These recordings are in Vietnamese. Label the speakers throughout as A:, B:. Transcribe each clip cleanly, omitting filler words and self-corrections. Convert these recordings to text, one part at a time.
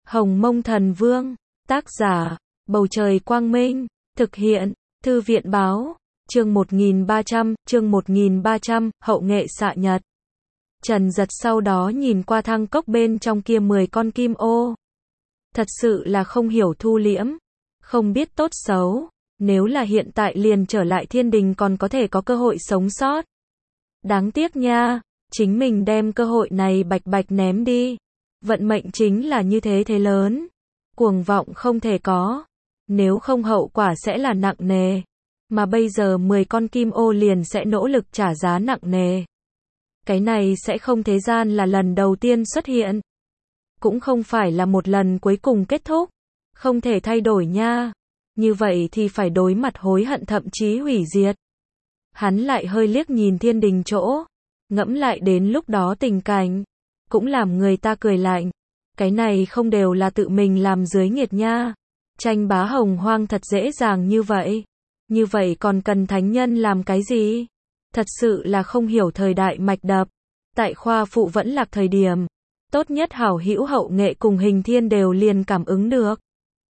A: Hồng Mông Thần Vương, tác giả, Bầu Trời Quang Minh, thực hiện, Thư viện Báo, chương 1300, hậu nghệ xạ nhật. Trần Giật sau đó nhìn qua thang cốc bên trong kia 10 con kim ô. Thật sự là không hiểu thu liễm, không biết tốt xấu, nếu là hiện tại liền trở lại thiên đình còn có thể có cơ hội sống sót. Đáng tiếc nha, chính mình đem cơ hội này bạch bạch ném đi. Vận mệnh chính là như thế thế lớn. Cuồng vọng không thể có. Nếu không hậu quả sẽ là nặng nề. Mà bây giờ 10 con kim ô liền sẽ nỗ lực trả giá nặng nề. Cái này sẽ không thế gian là lần đầu tiên xuất hiện. Cũng không phải là một lần cuối cùng kết thúc. Không thể thay đổi nha. Như vậy thì phải đối mặt hối hận thậm chí hủy diệt. Hắn lại hơi liếc nhìn thiên đình chỗ. Ngẫm lại đến lúc đó tình cảnh. Cũng làm người ta cười lạnh. Cái này không đều là tự mình làm dưới nghiệt nha. Tranh bá hồng hoang thật dễ dàng như vậy. Như vậy còn cần thánh nhân làm cái gì? Thật sự là không hiểu thời đại mạch đập. Tại khoa phụ vẫn lạc thời điểm. Tốt nhất hảo hữu hậu nghệ cùng hình thiên đều liền cảm ứng được.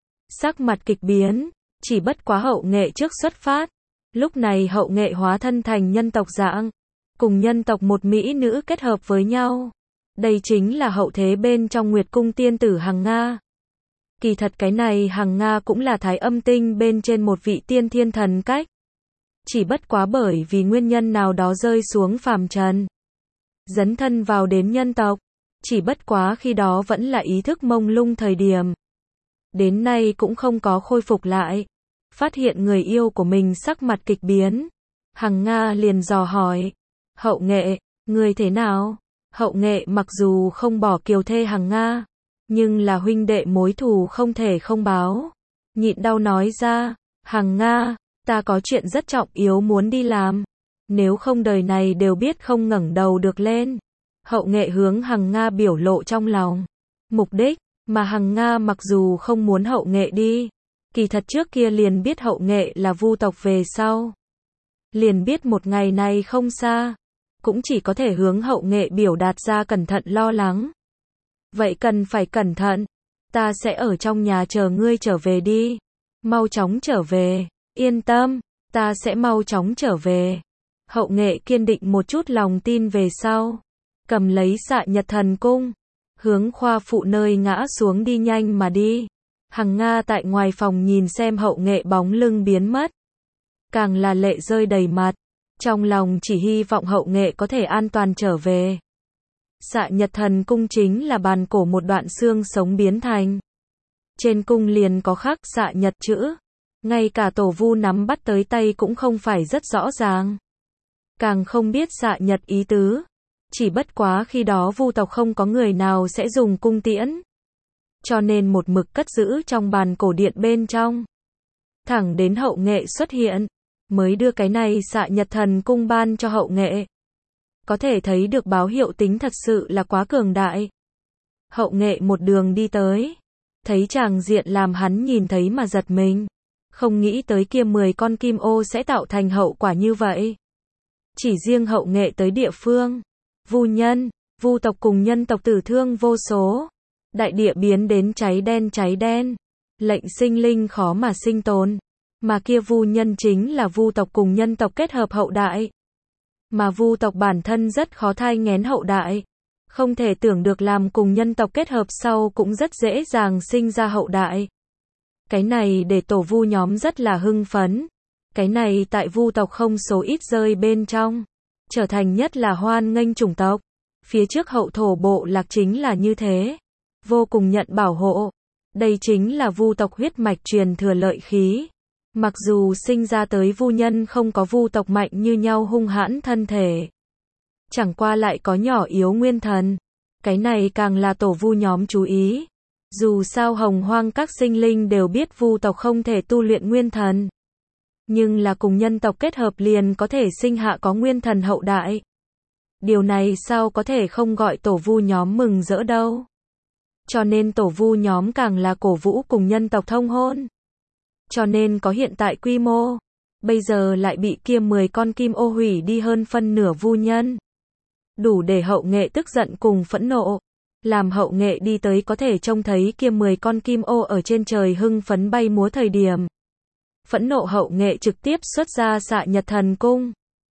A: Sắc mặt kịch biến. Chỉ bất quá hậu nghệ trước xuất phát. Lúc này hậu nghệ hóa thân thành nhân tộc dạng. Cùng nhân tộc một mỹ nữ kết hợp với nhau. Đây chính là hậu thế bên trong Nguyệt Cung tiên tử Hằng Nga. Kỳ thật cái này Hằng Nga cũng là thái âm tinh bên trên một vị tiên thiên thần cách. Chỉ bất quá bởi vì nguyên nhân nào đó rơi xuống phàm trần. Dấn thân vào đến nhân tộc. Chỉ bất quá khi đó vẫn là ý thức mông lung thời điểm. Đến nay cũng không có khôi phục lại. Phát hiện người yêu của mình sắc mặt kịch biến. Hằng Nga liền dò hỏi. Hậu nghệ, người thế nào? Hậu nghệ mặc dù không bỏ kiều thê Hằng Nga. Nhưng là huynh đệ mối thù không thể không báo. Nhịn đau nói ra. Hằng Nga, ta có chuyện rất trọng yếu muốn đi làm. Nếu không đời này đều biết không ngẩng đầu được lên. Hậu nghệ hướng Hằng Nga biểu lộ trong lòng. Mục đích, mà Hằng Nga mặc dù không muốn hậu nghệ đi. Kỳ thật trước kia liền biết hậu nghệ là vu tộc về sau. Liền biết một ngày này không xa. Cũng chỉ có thể hướng hậu nghệ biểu đạt ra cẩn thận lo lắng. Vậy cần phải cẩn thận. Ta sẽ ở trong nhà chờ ngươi trở về đi. Mau chóng trở về. Yên tâm, ta sẽ mau chóng trở về. Hậu nghệ kiên định một chút lòng tin về sau. Cầm lấy xạ nhật thần cung. Hướng khoa phụ nơi ngã xuống đi nhanh mà đi. Hằng Nga tại ngoài phòng nhìn xem hậu nghệ bóng lưng biến mất. Càng là lệ rơi đầy mặt. Trong lòng chỉ hy vọng hậu nghệ có thể an toàn trở về. Xạ nhật thần cung chính là bàn cổ một đoạn xương sống biến thành. Trên cung liền có khắc xạ nhật chữ. Ngay cả tổ vu nắm bắt tới tay cũng không phải rất rõ ràng. Càng không biết xạ nhật ý tứ. Chỉ bất quá khi đó vu tộc không có người nào sẽ dùng cung tiễn. Cho nên một mực cất giữ trong bàn cổ điện bên trong. Thẳng đến hậu nghệ xuất hiện. Mới đưa cái này xạ nhật thần cung ban cho hậu nghệ. Có thể thấy được báo hiệu tính thật sự là quá cường đại. Hậu nghệ một đường đi tới. Thấy tràng diện làm hắn nhìn thấy mà giật mình. Không nghĩ tới kia 10 con kim ô sẽ tạo thành hậu quả như vậy. Chỉ riêng hậu nghệ tới địa phương. Vu nhân, vu tộc cùng nhân tộc tử thương vô số. Đại địa biến đến cháy đen. Lệnh sinh linh khó mà sinh tồn. Mà kia vu nhân chính là vu tộc cùng nhân tộc kết hợp hậu đại. Mà vu tộc bản thân rất khó thai nghén hậu đại. Không thể tưởng được làm cùng nhân tộc kết hợp sau cũng rất dễ dàng sinh ra hậu đại. Cái này để tổ vu nhóm rất là hưng phấn. Cái này tại vu tộc không số ít rơi bên trong. Trở thành nhất là hoan nghênh chủng tộc. Phía trước hậu thổ bộ lạc chính là như thế. Vô cùng nhận bảo hộ. Đây chính là vu tộc huyết mạch truyền thừa lợi khí. Mặc dù sinh ra tới vu nhân không có vu tộc mạnh như nhau hung hãn thân thể. Chẳng qua lại có nhỏ yếu nguyên thần. Cái này càng là tổ vu nhóm chú ý. Dù sao hồng hoang các sinh linh đều biết vu tộc không thể tu luyện nguyên thần. Nhưng là cùng nhân tộc kết hợp liền có thể sinh hạ có nguyên thần hậu đại. Điều này sao có thể không gọi tổ vu nhóm mừng rỡ đâu. Cho nên tổ vu nhóm càng là cổ vũ cùng nhân tộc thông hôn. Cho nên có hiện tại quy mô. Bây giờ lại bị kia 10 con kim ô hủy đi hơn phân nửa vu nhân. Đủ để hậu nghệ tức giận cùng phẫn nộ. Làm hậu nghệ đi tới có thể trông thấy kia 10 con kim ô ở trên trời hưng phấn bay múa thời điểm. Phẫn nộ hậu nghệ trực tiếp xuất ra xạ nhật thần cung.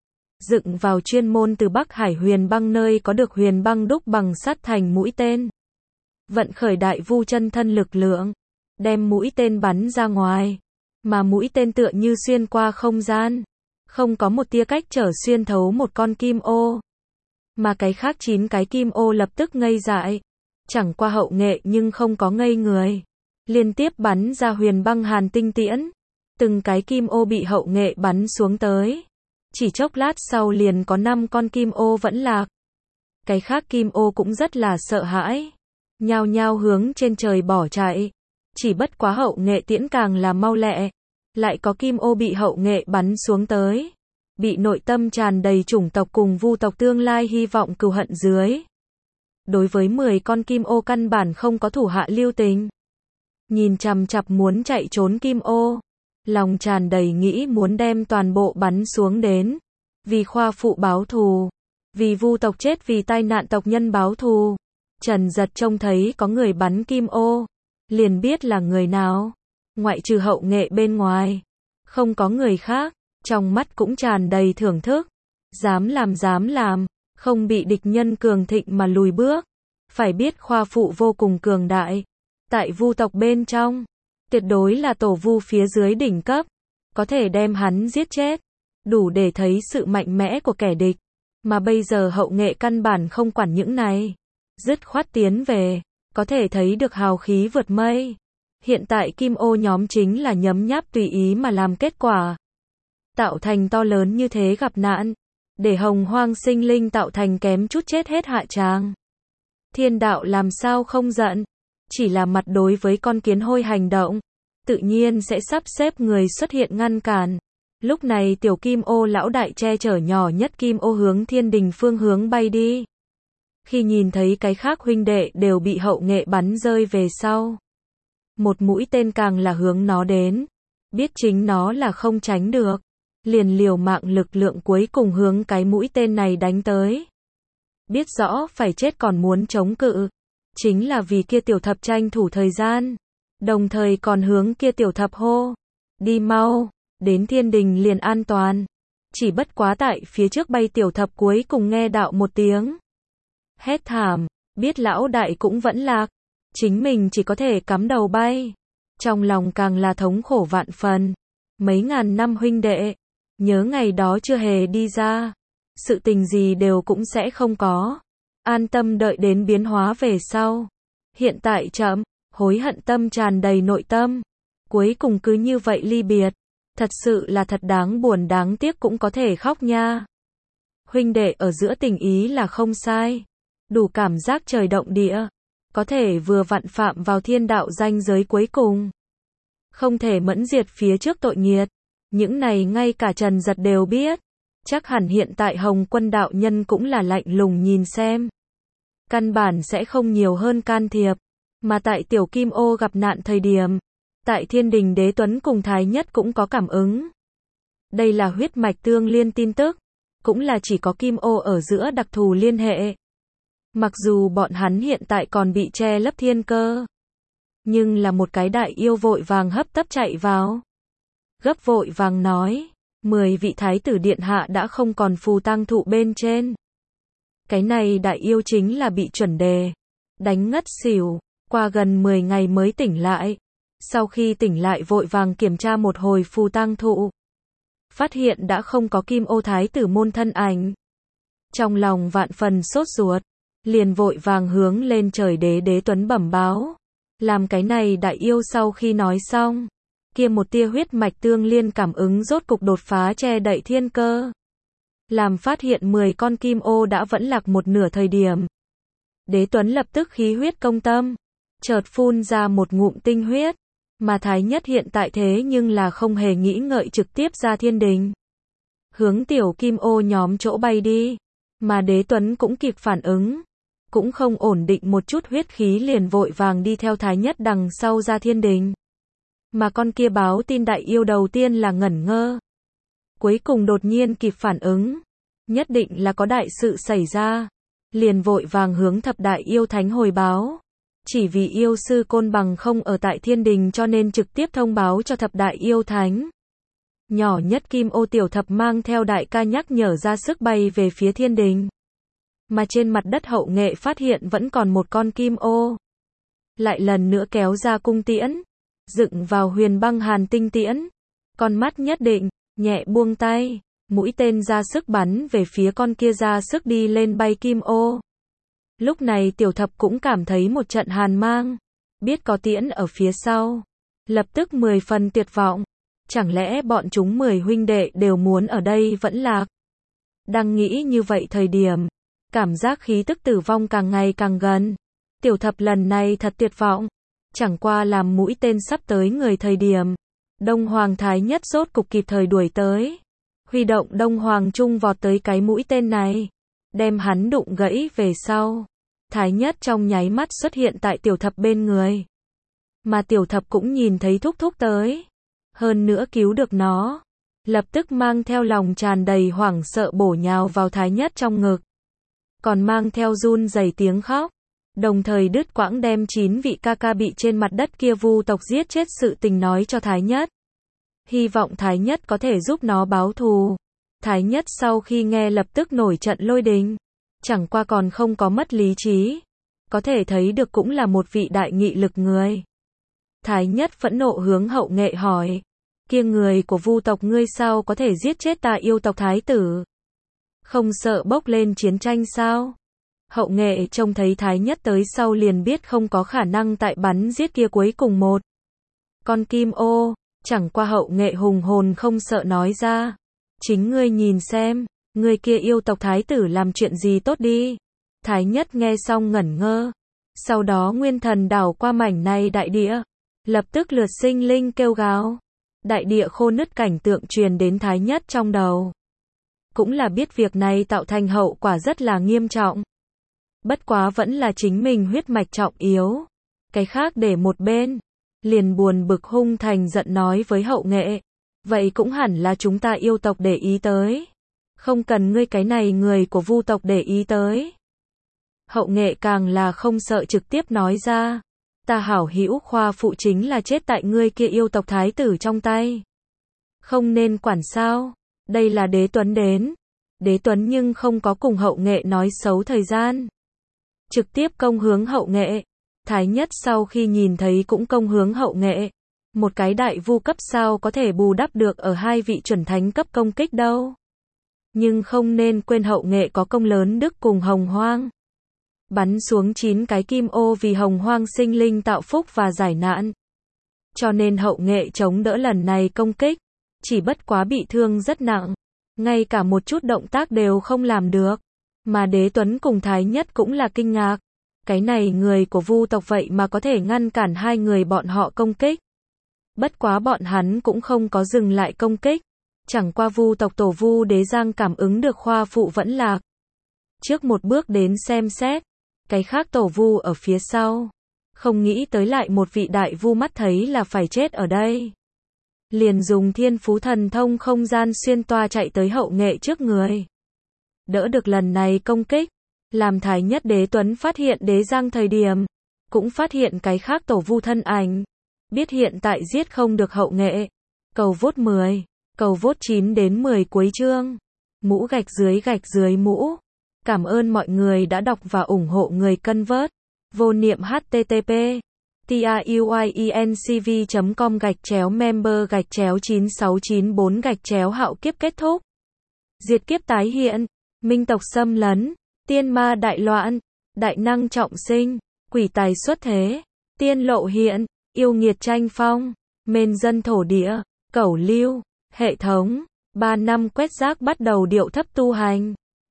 A: Dựng vào chuyên môn từ Bắc Hải huyền băng nơi có được huyền băng đúc bằng sắt thành mũi tên. Vận khởi đại vu chân thân lực lượng. Đem mũi tên bắn ra ngoài. Mà mũi tên tựa như xuyên qua không gian. Không có một tia cách trở xuyên thấu một con kim ô. Mà cái khác 9 cái kim ô lập tức ngây dại. Chẳng qua hậu nghệ nhưng không có ngây người. Liên tiếp bắn ra huyền băng hàn tinh tiễn. Từng cái kim ô bị hậu nghệ bắn xuống tới. Chỉ chốc lát sau liền có 5 con kim ô vẫn lạc. Cái khác kim ô cũng rất là sợ hãi. Nhao nhao hướng trên trời bỏ chạy. Chỉ bất quá hậu nghệ tiễn càng là mau lẹ. Lại có kim ô bị hậu nghệ bắn xuống tới. Bị nội tâm tràn đầy chủng tộc cùng vu tộc tương lai hy vọng cừu hận dưới. Đối với 10 con kim ô căn bản không có thủ hạ lưu tình. Nhìn chằm chằm muốn chạy trốn kim ô. Lòng tràn đầy nghĩ muốn đem toàn bộ bắn xuống đến. Vì khoa phụ báo thù. Vì vu tộc chết vì tai nạn tộc nhân báo thù. Trần Giật trông thấy có người bắn kim ô. Liền biết là người nào. Ngoại trừ hậu nghệ bên ngoài. Không có người khác. Trong mắt cũng tràn đầy thưởng thức. Dám làm. Không bị địch nhân cường thịnh mà lùi bước. Phải biết khoa phụ vô cùng cường đại. Tại vu tộc bên trong. Tuyệt đối là tổ vu phía dưới đỉnh cấp. Có thể đem hắn giết chết. Đủ để thấy sự mạnh mẽ của kẻ địch. Mà bây giờ hậu nghệ căn bản không quản những này. Dứt khoát tiến về. Có thể thấy được hào khí vượt mây. Hiện tại kim ô nhóm chính là nhấm nháp tùy ý mà làm kết quả. Tạo thành to lớn như thế gặp nạn. Để hồng hoang sinh linh tạo thành kém chút chết hết hạ tràng. Thiên đạo làm sao không giận. Chỉ là mặt đối với con kiến hôi hành động. Tự nhiên sẽ sắp xếp người xuất hiện ngăn cản. Lúc này tiểu kim ô lão đại che chở nhỏ nhất kim ô hướng thiên đình phương hướng bay đi. Khi nhìn thấy cái khác huynh đệ đều bị hậu nghệ bắn rơi về sau. Một mũi tên càng là hướng nó đến. Biết chính nó là không tránh được. Liền liều mạng lực lượng cuối cùng hướng cái mũi tên này đánh tới. Biết rõ phải chết còn muốn chống cự. Chính là vì kia tiểu thập tranh thủ thời gian. Đồng thời còn hướng kia tiểu thập hô. Đi mau, đến thiên đình liền an toàn. Chỉ bất quá tại phía trước bay tiểu thập cuối cùng nghe đạo một tiếng. Hét thảm, biết lão đại cũng vẫn lạc. Chính mình chỉ có thể cắm đầu bay. Trong lòng càng là thống khổ vạn phần. Mấy ngàn năm huynh đệ. Nhớ ngày đó chưa hề đi ra. Sự tình gì đều cũng sẽ không có. An tâm đợi đến biến hóa về sau. Hiện tại chậm, hối hận tâm tràn đầy nội tâm. Cuối cùng cứ như vậy ly biệt. Thật sự là thật đáng buồn đáng tiếc cũng có thể khóc nha. Huynh đệ ở giữa tình ý là không sai. Đủ cảm giác trời động địa. Có thể vừa vặn phạm vào thiên đạo ranh giới cuối cùng. Không thể mẫn diệt phía trước tội nghiệt. Những này ngay cả Trần Giật đều biết. Chắc hẳn hiện tại Hồng Quân đạo nhân cũng là lạnh lùng nhìn xem. Căn bản sẽ không nhiều hơn can thiệp. Mà tại tiểu kim ô gặp nạn thời điểm. Tại thiên đình đế tuấn cùng thái nhất cũng có cảm ứng. Đây là huyết mạch tương liên tin tức. Cũng là chỉ có kim ô ở giữa đặc thù liên hệ. Mặc dù bọn hắn hiện tại còn bị che lấp thiên cơ. Nhưng là một cái đại yêu vội vàng hấp tấp chạy vào. Gấp vội vàng nói. 10 vị thái tử điện hạ đã không còn phù tang thụ bên trên. Cái này đại yêu chính là bị chuẩn đề. Đánh ngất xỉu. Qua gần 10 ngày mới tỉnh lại. Sau khi tỉnh lại vội vàng kiểm tra một hồi phù tang thụ. Phát hiện đã không có kim ô thái tử môn thân ảnh. Trong lòng vạn phần sốt ruột. Liền vội vàng hướng lên trời đế tuấn bẩm báo. Làm cái này đại yêu sau khi nói xong. Kia một tia huyết mạch tương liên cảm ứng rốt cục đột phá che đậy thiên cơ. Làm phát hiện 10 con kim ô đã vẫn lạc một nửa thời điểm. Đế tuấn lập tức khí huyết công tâm. Chợt phun ra một ngụm tinh huyết. Mà thái nhất hiện tại thế nhưng là không hề nghĩ ngợi trực tiếp ra thiên đình. Hướng tiểu kim ô nhóm chỗ bay đi. Mà đế tuấn cũng kịp phản ứng. Cũng không ổn định một chút huyết khí liền vội vàng đi theo thái nhất đằng sau ra thiên đình. Mà con kia báo tin đại yêu đầu tiên là ngẩn ngơ. Cuối cùng đột nhiên kịp phản ứng. Nhất định là có đại sự xảy ra. liền vội vàng hướng thập đại yêu thánh hồi báo. Chỉ vì yêu sư Côn Bằng không ở tại thiên đình cho nên trực tiếp thông báo cho thập đại yêu thánh. Nhỏ nhất Kim Ô tiểu thập mang theo đại ca nhắc nhở ra sức bay về phía thiên đình. Mà trên mặt đất Hậu Nghệ phát hiện vẫn còn một con Kim Ô. Lại lần nữa kéo ra cung tiễn, dựng vào Huyền Băng Hàn Tinh tiễn. Con mắt nhất định, nhẹ buông tay, mũi tên ra sức bắn về phía con kia ra sức đi lên bay Kim Ô. Lúc này tiểu thập cũng cảm thấy một trận hàn mang, biết có tiễn ở phía sau, lập tức 10 phần tuyệt vọng. Chẳng lẽ bọn chúng 10 huynh đệ đều muốn ở đây vẫn lạc? Đang nghĩ như vậy thời điểm, cảm giác khí tức tử vong càng ngày càng gần. Tiểu thập lần này thật tuyệt vọng, chẳng qua làm mũi tên sắp tới người thời điểm. Đông Hoàng Thái Nhất rốt cục kịp thời đuổi tới. Huy động Đông Hoàng Trung vọt tới cái mũi tên này, đem hắn đụng gãy về sau. Thái Nhất trong nháy mắt xuất hiện tại tiểu thập bên người. Mà tiểu thập cũng nhìn thấy thúc thúc tới. Hơn nữa cứu được nó. Lập tức mang theo lòng tràn đầy hoảng sợ bổ nhào vào Thái Nhất trong ngực. Còn mang theo run rẩy tiếng khóc. Đồng thời đứt quãng đem 9 vị ca ca bị trên mặt đất kia vu tộc giết chết sự tình nói cho Thái Nhất. Hy vọng Thái Nhất có thể giúp nó báo thù. Thái Nhất sau khi nghe lập tức nổi trận lôi đình. Chẳng qua còn không có mất lý trí. Có thể thấy được cũng là một vị đại nghị lực người. Thái Nhất phẫn nộ hướng Hậu Nghệ hỏi. Kia người của vu tộc ngươi sao có thể giết chết ta yêu tộc thái tử? Không sợ bốc lên chiến tranh sao? Hậu Nghệ trông thấy Thái Nhất tới sau liền biết không có khả năng tại bắn giết kia cuối cùng một con Kim Ô. Chẳng qua Hậu Nghệ hùng hồn không sợ nói ra. Chính ngươi nhìn xem, người kia yêu tộc thái tử làm chuyện gì tốt đi. Thái Nhất nghe xong ngẩn ngơ. Sau đó nguyên thần đảo qua mảnh này đại địa. Lập tức lượt sinh linh kêu gào. Đại địa khô nứt cảnh tượng truyền đến Thái Nhất trong đầu. Cũng là biết việc này tạo thành hậu quả rất là nghiêm trọng. Bất quá vẫn là chính mình huyết mạch trọng yếu. Cái khác để một bên. Liền buồn bực hung thành giận nói với Hậu Nghệ. Vậy cũng hẳn là chúng ta yêu tộc để ý tới. Không cần ngươi cái này người của vu tộc để ý tới. Hậu Nghệ càng là không sợ trực tiếp nói ra. Ta hảo hữu khoa phụ chính là chết tại ngươi kia yêu tộc thái tử trong tay. Không nên quản sao. Đây là Đế Tuấn đến. Đế Tuấn nhưng không có cùng Hậu Nghệ nói xấu thời gian. Trực tiếp công hướng Hậu Nghệ. Thái Nhất sau khi nhìn thấy cũng công hướng Hậu Nghệ. Một cái đại vu cấp sao có thể bù đắp được ở hai vị chuẩn thánh cấp công kích đâu. Nhưng không nên quên Hậu Nghệ có công lớn đức cùng Hồng Hoang. Bắn xuống 9 cái Kim Ô vì Hồng Hoang sinh linh tạo phúc và giải nạn. Cho nên Hậu Nghệ chống đỡ lần này công kích. Chỉ bất quá bị thương rất nặng. Ngay cả một chút động tác đều không làm được. Mà Đế Tuấn cùng Thái Nhất cũng là kinh ngạc. Cái này người của vu tộc vậy mà có thể ngăn cản hai người bọn họ công kích. Bất quá bọn hắn cũng không có dừng lại công kích. Chẳng qua vu tộc tổ vu Đế Giang cảm ứng được khoa phụ vẫn lạc. Trước một bước đến xem xét. Cái khác tổ vu ở phía sau. Không nghĩ tới lại một vị đại vu mắt thấy là phải chết ở đây. Liền dùng thiên phú thần thông không gian xuyên toa chạy tới Hậu Nghệ trước người. Đỡ được lần này công kích. Làm Thái Nhất Đế Tuấn phát hiện Đế Giang thời điểm. Cũng phát hiện cái khác tổ vu thân ảnh. Biết hiện tại giết không được Hậu Nghệ. Cầu vote 10. Cầu vote 9 đến 10 cuối chương. Mũ gạch dưới mũ. Cảm ơn mọi người đã đọc và ủng hộ người cân vớt. Vô niệm http truyencv.com/member/9694 hạo kiếp kết thúc. Diệt kiếp tái hiện. Minh tộc xâm lấn. Tiên ma đại loạn. Đại năng trọng sinh. Quỷ tài xuất thế. Tiên lộ hiện. Yêu nghiệt tranh phong. Mên dân thổ địa. Cẩu lưu. Hệ thống. 3 năm quét rác bắt đầu điệu thấp tu hành.